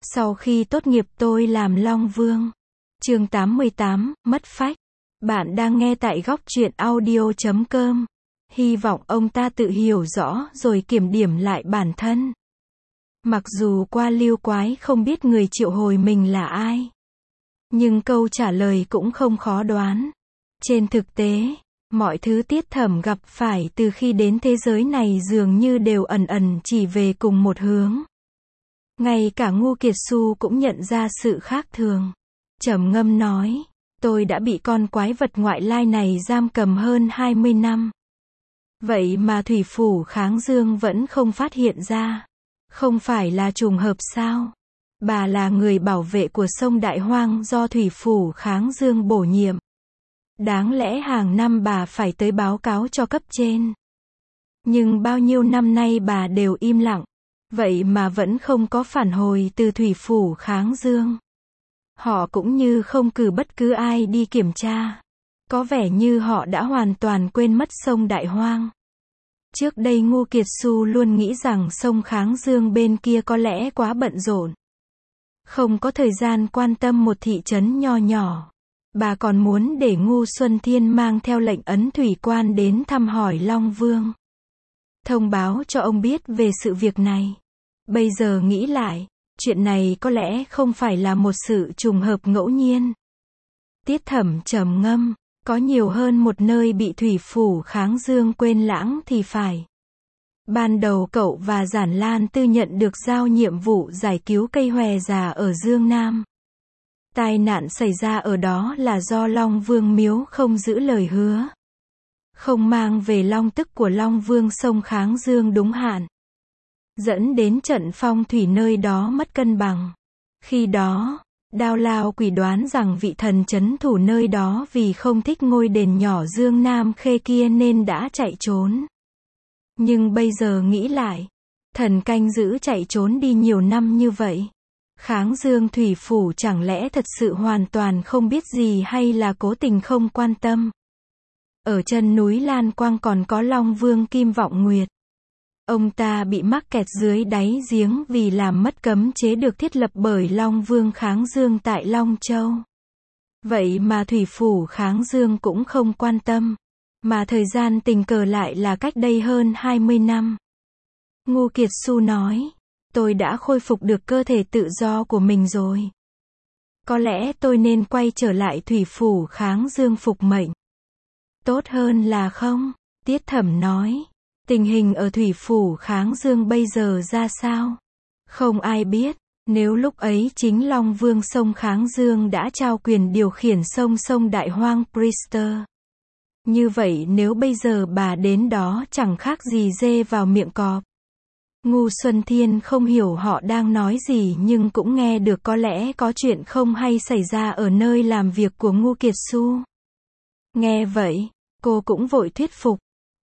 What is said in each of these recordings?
Sau khi tốt nghiệp tôi làm Long Vương. Chương 88, mất phách. Bạn đang nghe tại góc truyện audio.com. Hy vọng ông ta tự hiểu rõ rồi kiểm điểm lại bản thân. Mặc dù qua lưu quái không biết người triệu hồi mình là ai, nhưng câu trả lời cũng không khó đoán. Trên thực tế, mọi thứ Tiết Thẩm gặp phải từ khi đến thế giới này dường như đều ẩn ẩn chỉ về cùng một hướng. Ngay cả Ngô Kiệt Xu cũng nhận ra sự khác thường. Trầm ngâm nói, tôi đã bị con quái vật ngoại lai này giam cầm hơn 20 năm. Vậy mà Thủy Phủ Kháng Dương vẫn không phát hiện ra. Không phải là trùng hợp sao? Bà là người bảo vệ của sông Đại Hoang do Thủy Phủ Kháng Dương bổ nhiệm. Đáng lẽ hàng năm bà phải tới báo cáo cho cấp trên. Nhưng bao nhiêu năm nay bà đều im lặng. Vậy mà vẫn không có phản hồi từ Thủy Phủ Kháng Dương. Họ cũng như không cử bất cứ ai đi kiểm tra. Có vẻ như họ đã hoàn toàn quên mất sông Đại Hoang. Trước đây Ngô Kiệt Xu luôn nghĩ rằng sông Kháng Dương bên kia có lẽ quá bận rộn. Không có thời gian quan tâm một thị trấn nho nhỏ. Bà còn muốn để Ngô Xuân Thiên mang theo lệnh ấn thủy quan đến thăm hỏi Long Vương. Thông báo cho ông biết về sự việc này. Bây giờ nghĩ lại, chuyện này có lẽ không phải là một sự trùng hợp ngẫu nhiên. Tiết Thẩm trầm ngâm, có nhiều hơn một nơi bị Thủy Phủ Kháng Dương quên lãng thì phải. Ban đầu cậu và Giản Lan Tư nhận được giao nhiệm vụ giải cứu cây hòe già ở Dương Nam. Tai nạn xảy ra ở đó là do Long Vương Miếu không giữ lời hứa. Không mang về long tức của Long Vương sông Kháng Dương đúng hạn. Dẫn đến trận phong thủy nơi đó mất cân bằng. Khi đó, Đao Lao Quỷ đoán rằng vị thần trấn thủ nơi đó vì không thích ngôi đền nhỏ Dương Nam Khê kia nên đã chạy trốn. Nhưng bây giờ nghĩ lại, thần canh giữ chạy trốn đi nhiều năm như vậy. Kháng Dương Thủy Phủ chẳng lẽ thật sự hoàn toàn không biết gì hay là cố tình không quan tâm. Ở chân núi Lan Quang còn có Long Vương Kim Vọng Nguyệt. Ông ta bị mắc kẹt dưới đáy giếng vì làm mất cấm chế được thiết lập bởi Long Vương Kháng Dương tại Long Châu. Vậy mà Thủy Phủ Kháng Dương cũng không quan tâm. Mà thời gian tình cờ lại là cách đây hơn 20 năm. Ngô Kiệt Xu nói, tôi đã khôi phục được cơ thể tự do của mình rồi. Có lẽ tôi nên quay trở lại Thủy Phủ Kháng Dương phục mệnh. Tốt hơn là không? Tiết Thẩm nói. Tình hình ở Thủy Phủ Kháng Dương bây giờ ra sao? Không ai biết. Nếu lúc ấy chính Long Vương sông Kháng Dương đã trao quyền điều khiển sông Đại Hoang Priester. Như vậy nếu bây giờ bà đến đó chẳng khác gì dê vào miệng cọp. Ngô Xuân Thiên không hiểu họ đang nói gì nhưng cũng nghe được có lẽ có chuyện không hay xảy ra ở nơi làm việc của Ngô Kiệt Xu. Nghe vậy, cô cũng vội thuyết phục.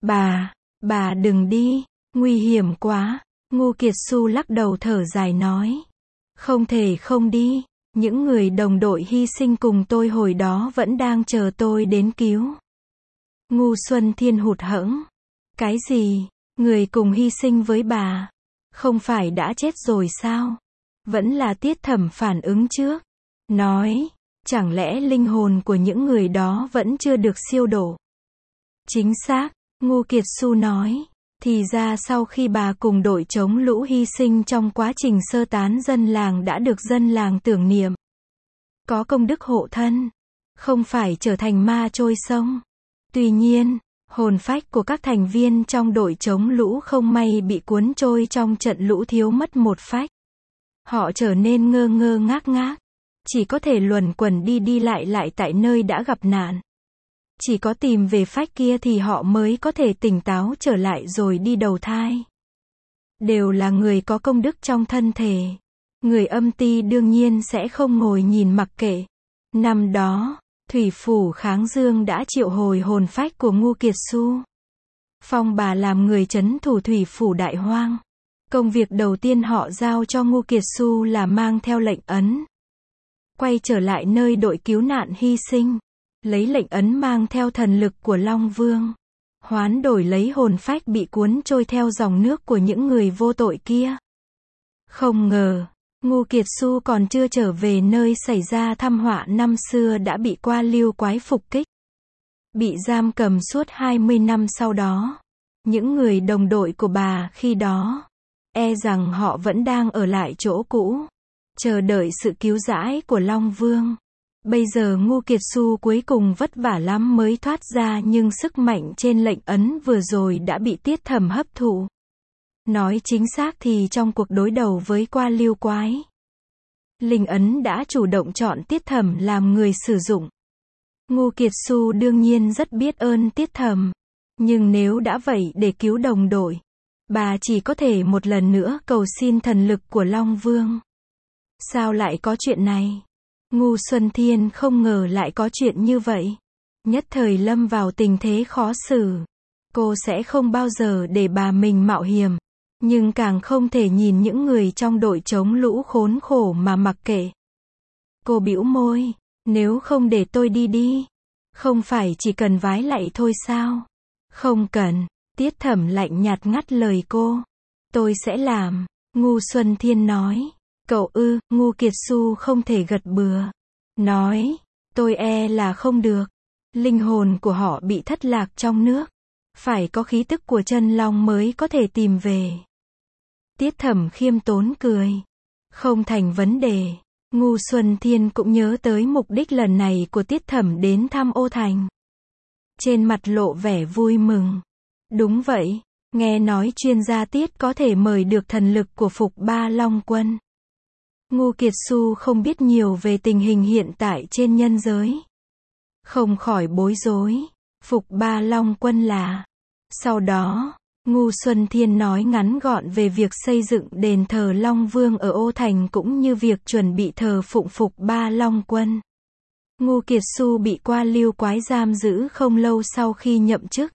Bà đừng đi, nguy hiểm quá. Ngô Kiệt Xu lắc đầu thở dài nói. Không thể không đi, những người đồng đội hy sinh cùng tôi hồi đó vẫn đang chờ tôi đến cứu. Ngô Xuân Thiên hụt hẫng. Cái gì? Người cùng hy sinh với bà? Không phải đã chết rồi sao? Vẫn là Tiết Thẩm phản ứng trước. Nói, chẳng lẽ linh hồn của những người đó vẫn chưa được siêu độ? Chính xác, Ngô Kiệt Xu nói. Thì ra sau khi bà cùng đội chống lũ hy sinh trong quá trình sơ tán dân làng đã được dân làng tưởng niệm. Có công đức hộ thân. Không phải trở thành ma trôi sông. Tuy nhiên, hồn phách của các thành viên trong đội chống lũ không may bị cuốn trôi trong trận lũ thiếu mất một phách. Họ trở nên ngơ ngơ ngác ngác. Chỉ có thể luẩn quẩn đi lại tại nơi đã gặp nạn. Chỉ có tìm về phách kia thì họ mới có thể tỉnh táo trở lại rồi đi đầu thai. Đều là người có công đức trong thân thể. Người âm ti đương nhiên sẽ không ngồi nhìn mặc kệ. Năm đó, Thủy Phủ Kháng Dương đã triệu hồi hồn phách của Ngô Kiệt Xu. Phong bà làm người trấn thủ Thủy Phủ Đại Hoang. Công việc đầu tiên họ giao cho Ngô Kiệt Xu là mang theo lệnh ấn. Quay trở lại nơi đội cứu nạn hy sinh. Lấy lệnh ấn mang theo thần lực của Long Vương. Hoán đổi lấy hồn phách bị cuốn trôi theo dòng nước của những người vô tội kia. Không ngờ, Ngô Kiệt Xu còn chưa trở về nơi xảy ra thảm họa năm xưa đã bị Qua Liêu quái phục kích. Bị giam cầm suốt 20 năm sau đó. Những người đồng đội của bà khi đó, e rằng họ vẫn đang ở lại chỗ cũ, chờ đợi sự cứu rỗi của Long Vương. Bây giờ Ngô Kiệt Xu cuối cùng vất vả lắm mới thoát ra, nhưng sức mạnh trên lệnh ấn vừa rồi đã bị Tiết Thẩm hấp thụ. Nói chính xác thì trong cuộc đối đầu với Qua Liêu quái, linh ấn đã chủ động chọn Tiết Thẩm làm người sử dụng. Ngô Kiệt Xu đương nhiên rất biết ơn Tiết Thẩm, nhưng nếu đã vậy để cứu đồng đội, bà chỉ có thể một lần nữa cầu xin thần lực của Long Vương. Sao lại có chuyện này? Ngô Xuân Thiên không ngờ lại có chuyện như vậy. Nhất thời lâm vào tình thế khó xử. Cô sẽ không bao giờ để bà mình mạo hiểm, nhưng càng không thể nhìn những người trong đội chống lũ khốn khổ mà mặc kệ. Cô bĩu môi, nếu không để tôi đi đi. Không phải chỉ cần vái lạy thôi sao? Không cần. Tiết Thẩm lạnh nhạt ngắt lời cô. Tôi sẽ làm. Ngô Xuân Thiên nói. Cậu ư? Ngô Kiệt Xu không thể gật bừa. Nói, tôi e là không được. Linh hồn của họ bị thất lạc trong nước. Phải có khí tức của chân long mới có thể tìm về. Tiết Thẩm khiêm tốn cười. Không thành vấn đề. Ngô Xuân Thiên cũng nhớ tới mục đích lần này của Tiết Thẩm đến thăm Ô Thành. Trên mặt lộ vẻ vui mừng. Đúng vậy, nghe nói chuyên gia Tiết có thể mời được thần lực của Phục Ba Long Quân. Ngô Kiệt Xu không biết nhiều về tình hình hiện tại trên nhân giới. Không khỏi bối rối. Phục Ba Long Quân là... Sau đó, Ngô Xuân Thiên nói ngắn gọn về việc xây dựng đền thờ Long Vương ở Ô Thành cũng như việc chuẩn bị thờ phụng Phục Ba Long Quân. Ngô Kiệt Xu bị Qua Liêu quái giam giữ không lâu sau khi nhậm chức.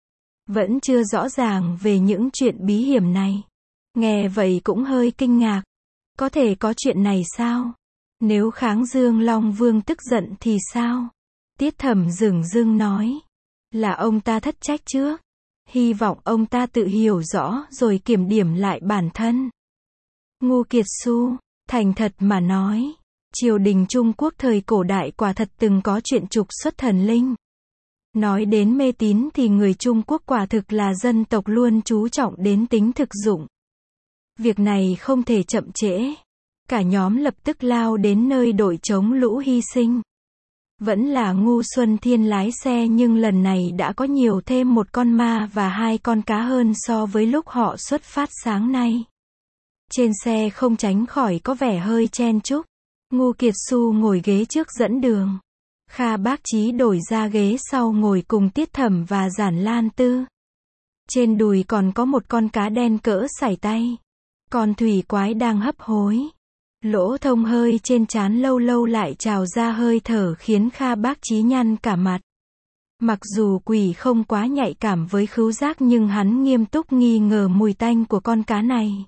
Vẫn chưa rõ ràng về những chuyện bí hiểm này. Nghe vậy cũng hơi kinh ngạc. Có thể có chuyện này sao? Nếu Kháng Dương Long Vương tức giận thì sao? Tiết Thẩm dửng dưng nói. Là ông ta thất trách trước. Hy vọng ông ta tự hiểu rõ rồi kiểm điểm lại bản thân. Ngô Kiệt Xu, thành thật mà nói, triều đình Trung Quốc thời cổ đại quả thật từng có chuyện trục xuất thần linh. Nói đến mê tín thì người Trung Quốc quả thực là dân tộc luôn chú trọng đến tính thực dụng. Việc này không thể chậm trễ. Cả nhóm lập tức lao đến nơi đội chống lũ hy sinh. Vẫn là Ngô Xuân Thiên lái xe nhưng lần này đã có nhiều thêm một con ma và 2 con cá hơn so với lúc họ xuất phát sáng nay. Trên xe không tránh khỏi có vẻ hơi chen chúc. Ngô Kiệt Xu ngồi ghế trước dẫn đường. Kha Bác Chí đổi ra ghế sau ngồi cùng Tiết Thẩm và Giản Lan Tư. Trên đùi còn có một con cá đen cỡ sải tay. Con thủy quái đang hấp hối. Lỗ thông hơi trên trán lâu lâu lại trào ra hơi thở khiến Kha Bác Chí nhăn cả mặt. Mặc dù quỷ không quá nhạy cảm với khứu giác nhưng hắn nghiêm túc nghi ngờ mùi tanh của con cá này.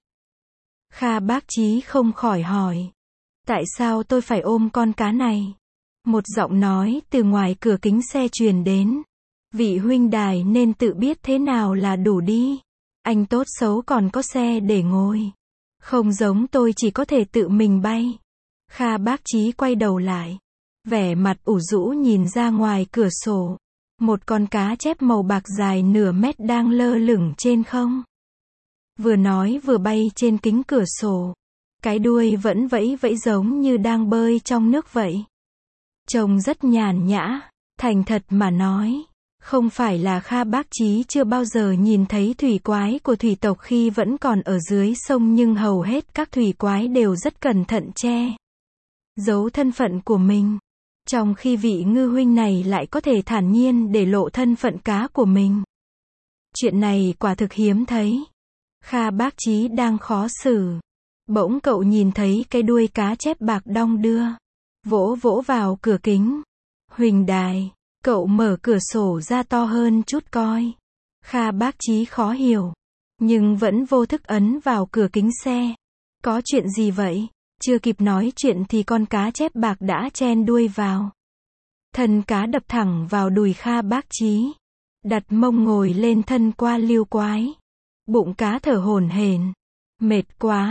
Kha Bác Chí không khỏi hỏi. Tại sao tôi phải ôm con cá này? Một giọng nói từ ngoài cửa kính xe truyền đến. Vị huynh đài nên tự biết thế nào là đủ đi. Anh tốt xấu còn có xe để ngồi. Không giống tôi chỉ có thể tự mình bay. Kha Bác Chí quay đầu lại. Vẻ mặt ủ rũ nhìn ra ngoài cửa sổ. Một con cá chép màu bạc dài nửa mét đang lơ lửng trên không. Vừa nói vừa bay trên kính cửa sổ. Cái đuôi vẫn vẫy vẫy giống như đang bơi trong nước vậy. Trông rất nhàn nhã. Thành thật mà nói. Không phải là Kha Bác Chí chưa bao giờ nhìn thấy thủy quái của thủy tộc khi vẫn còn ở dưới sông nhưng hầu hết các thủy quái đều rất cẩn thận che giấu thân phận của mình. Trong khi vị ngư huynh này lại có thể thản nhiên để lộ thân phận cá của mình. Chuyện này quả thực hiếm thấy. Kha Bác Chí đang khó xử. Bỗng cậu nhìn thấy cái đuôi cá chép bạc đong đưa. Vỗ vỗ vào cửa kính. Huỳnh đài. Cậu mở cửa sổ ra to hơn chút coi. Kha Bác Chí khó hiểu. Nhưng vẫn vô thức ấn vào cửa kính xe. Có chuyện gì vậy? Chưa kịp nói chuyện thì con cá chép bạc đã chen đuôi vào. Thân cá đập thẳng vào đùi Kha Bác Chí. Đặt mông ngồi lên thân Qua Liêu quái. Bụng cá thở hổn hển. Mệt quá.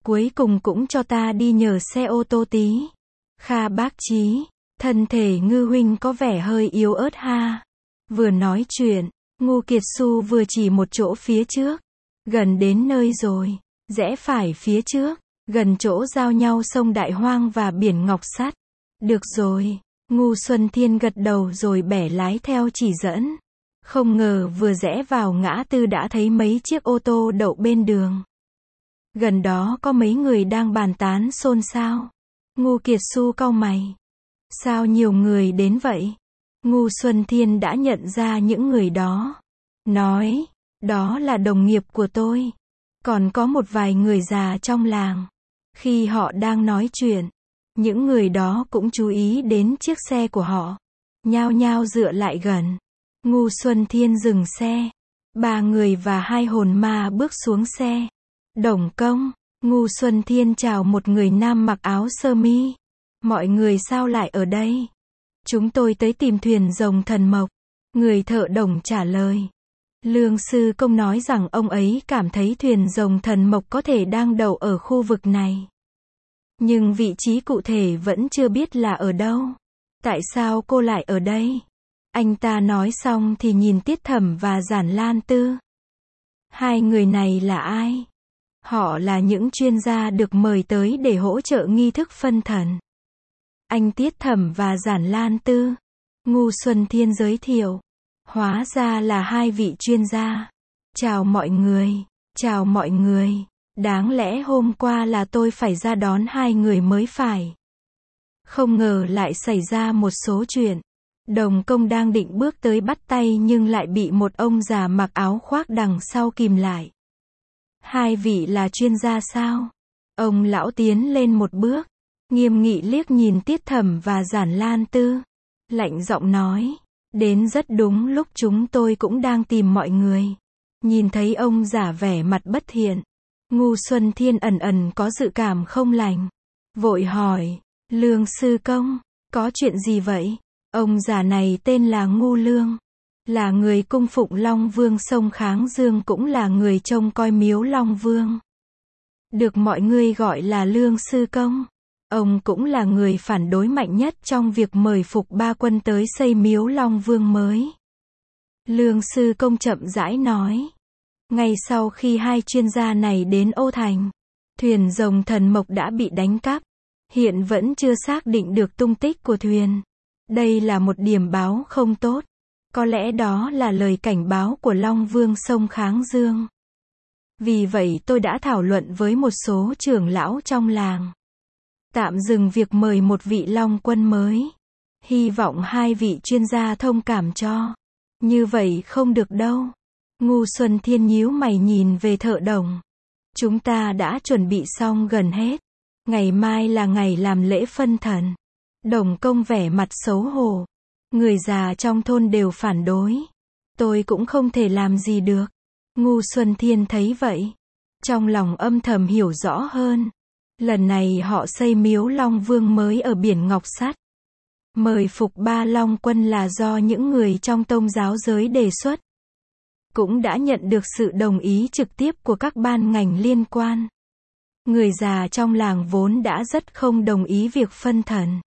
cuối cùng cũng cho ta đi nhờ xe ô tô tí. Kha bác chí, thân thể Ngư huynh có vẻ hơi yếu ớt ha. Vừa nói chuyện, Ngô Kiệt Xu vừa chỉ một chỗ phía trước. Gần đến nơi rồi, rẽ phải phía trước, gần chỗ giao nhau sông Đại Hoang và biển Ngọc Sắt. Được rồi, Ngô Xuân Thiên gật đầu rồi bẻ lái theo chỉ dẫn. Không ngờ vừa rẽ vào ngã tư đã thấy mấy chiếc ô tô đậu bên đường. Gần đó có mấy người đang bàn tán xôn xao. Ngô Kiệt Xu cau mày. Sao nhiều người đến vậy? Ngô Xuân Thiên đã nhận ra những người đó. Nói, đó là đồng nghiệp của tôi. Còn có một vài người già trong làng. Khi họ đang nói chuyện, những người đó cũng chú ý đến chiếc xe của họ. Nhao nhao dựa lại gần. Ngô Xuân Thiên dừng xe. 3 người và 2 hồn ma bước xuống xe. Đồng công, Ngô Xuân Thiên chào một người nam mặc áo sơ mi. Mọi người sao lại ở đây? Chúng tôi tới tìm thuyền rồng thần mộc. Người thợ đồng trả lời. Lương Sư Công nói rằng ông ấy cảm thấy thuyền rồng thần mộc có thể đang đậu ở khu vực này. Nhưng vị trí cụ thể vẫn chưa biết là ở đâu. Tại sao cô lại ở đây? Anh ta nói xong thì nhìn Tiết Thẩm và Giản Lan Tư. Hai người này là ai? Họ là những chuyên gia được mời tới để hỗ trợ nghi thức phân thần. Anh Tiết Thẩm và Giản Lan Tư. Ngô Xuân Thiên giới thiệu. Hóa ra là 2 vị chuyên gia. Chào mọi người. Chào mọi người. Đáng lẽ hôm qua là tôi phải ra đón 2 người mới phải. Không ngờ lại xảy ra một số chuyện. Đồng công đang định bước tới bắt tay nhưng lại bị một ông già mặc áo khoác đằng sau kìm lại. 2 vị là chuyên gia sao? Ông lão tiến lên một bước, nghiêm nghị liếc nhìn Tiết Thẩm và Giản Lan Tư. Lạnh giọng nói, đến rất đúng lúc chúng tôi cũng đang tìm mọi người. Nhìn thấy ông già vẻ mặt bất thiện. Ngô Xuân Thiên ẩn ẩn có dự cảm không lành. Vội hỏi, Lương Sư Công, có chuyện gì vậy? Ông già này tên là Ngô Lương. Là người cung phụng Long Vương sông Kháng Dương, cũng là người trông coi miếu Long Vương. Được mọi người gọi là Lương Sư Công. Ông cũng là người phản đối mạnh nhất trong việc mời Phục Ba Quân tới xây miếu Long Vương mới. Lương Sư Công chậm rãi nói. Ngay sau khi 2 chuyên gia này đến Ô Thành, thuyền rồng thần mộc đã bị đánh cắp. Hiện vẫn chưa xác định được tung tích của thuyền. Đây là một điểm báo không tốt. Có lẽ đó là lời cảnh báo của Long Vương sông Kháng Dương. Vì vậy tôi đã thảo luận với một số trưởng lão trong làng. Tạm dừng việc mời một vị Long Quân mới. Hy vọng 2 vị chuyên gia thông cảm cho. Như vậy không được đâu. Ngô Xuân Thiên nhíu mày nhìn về thợ đồng. Chúng ta đã chuẩn bị xong gần hết. Ngày mai là ngày làm lễ phân thần. Đồng công vẻ mặt xấu hổ. Người già trong thôn đều phản đối. Tôi cũng không thể làm gì được. Ngô Xuân Thiên thấy vậy. Trong lòng âm thầm hiểu rõ hơn. Lần này họ xây miếu Long Vương mới ở biển Ngọc Sắt. Mời Phục Ba Long Quân là do những người trong Tông giáo giới đề xuất. Cũng đã nhận được sự đồng ý trực tiếp của các ban ngành liên quan. Người già trong làng vốn đã rất không đồng ý việc phân thần.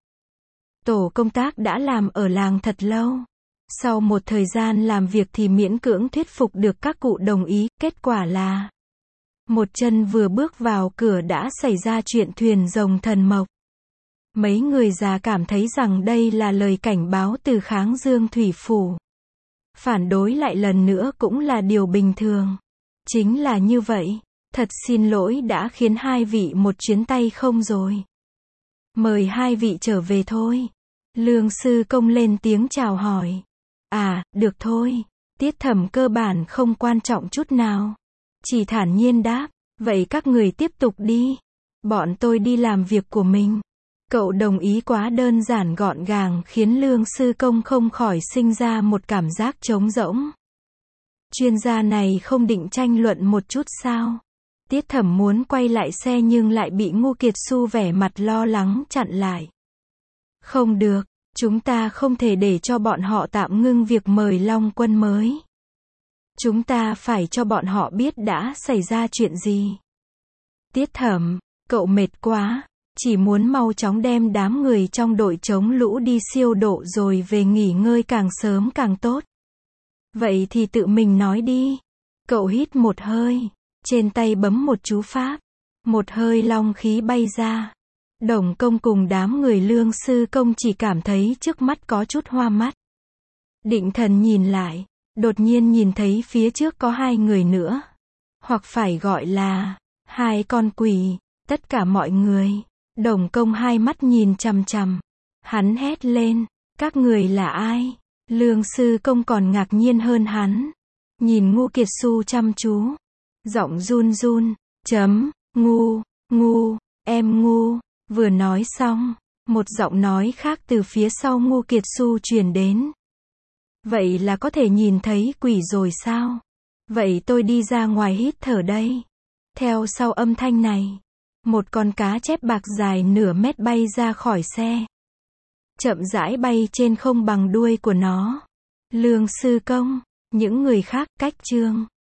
Tổ công tác đã làm ở làng thật lâu. Sau một thời gian làm việc thì miễn cưỡng thuyết phục được các cụ đồng ý. Kết quả là một chân vừa bước vào cửa đã xảy ra chuyện thuyền rồng thần mộc. Mấy người già cảm thấy rằng đây là lời cảnh báo từ Kháng Dương Thủy Phủ. Phản đối lại lần nữa cũng là điều bình thường. Chính là như vậy. Thật xin lỗi đã khiến 2 vị một chuyến tay không rồi. Mời 2 vị trở về thôi. Lương Sư Công lên tiếng chào hỏi. À, được thôi. Tiết Thẩm cơ bản không quan trọng chút nào. Chỉ thản nhiên đáp. Vậy các người tiếp tục đi. Bọn tôi đi làm việc của mình. Cậu đồng ý quá đơn giản gọn gàng khiến Lương Sư Công không khỏi sinh ra một cảm giác trống rỗng. Chuyên gia này không định tranh luận một chút sao? Tiết Thẩm muốn quay lại xe nhưng lại bị Ngô Kiệt Xu vẻ mặt lo lắng chặn lại. Không được, chúng ta không thể để cho bọn họ tạm ngưng việc mời Long Quân mới. Chúng ta phải cho bọn họ biết đã xảy ra chuyện gì. Tiết Thẩm, Cậu mệt quá, chỉ muốn mau chóng đem đám người trong đội chống lũ đi siêu độ rồi về nghỉ ngơi càng sớm càng tốt. Vậy thì tự mình nói đi. Cậu hít một hơi, trên tay bấm một chú pháp. Một hơi long khí bay ra. Đồng Công cùng đám người Lương Sư Công chỉ cảm thấy trước mắt có chút hoa mắt. Định thần nhìn lại, đột nhiên nhìn thấy phía trước có hai người nữa. Hoặc phải gọi là hai con quỷ. Tất cả mọi người. Đồng Công hai mắt nhìn chằm chằm. Hắn hét lên, các người là ai? Lương Sư Công còn ngạc nhiên hơn hắn. Nhìn Ngô Kiệt Xu chăm chú. Giọng run run, ngu, em ngu. Vừa nói xong, một giọng nói khác từ phía sau Ngô Kiệt Xu truyền đến. Vậy là có thể nhìn thấy quỷ rồi sao? Vậy tôi đi ra ngoài hít thở đây. Theo sau âm thanh này, một con cá chép bạc dài nửa mét bay ra khỏi xe. Chậm rãi bay trên không bằng đuôi của nó. Lương Sư Công, những người khác cách chương.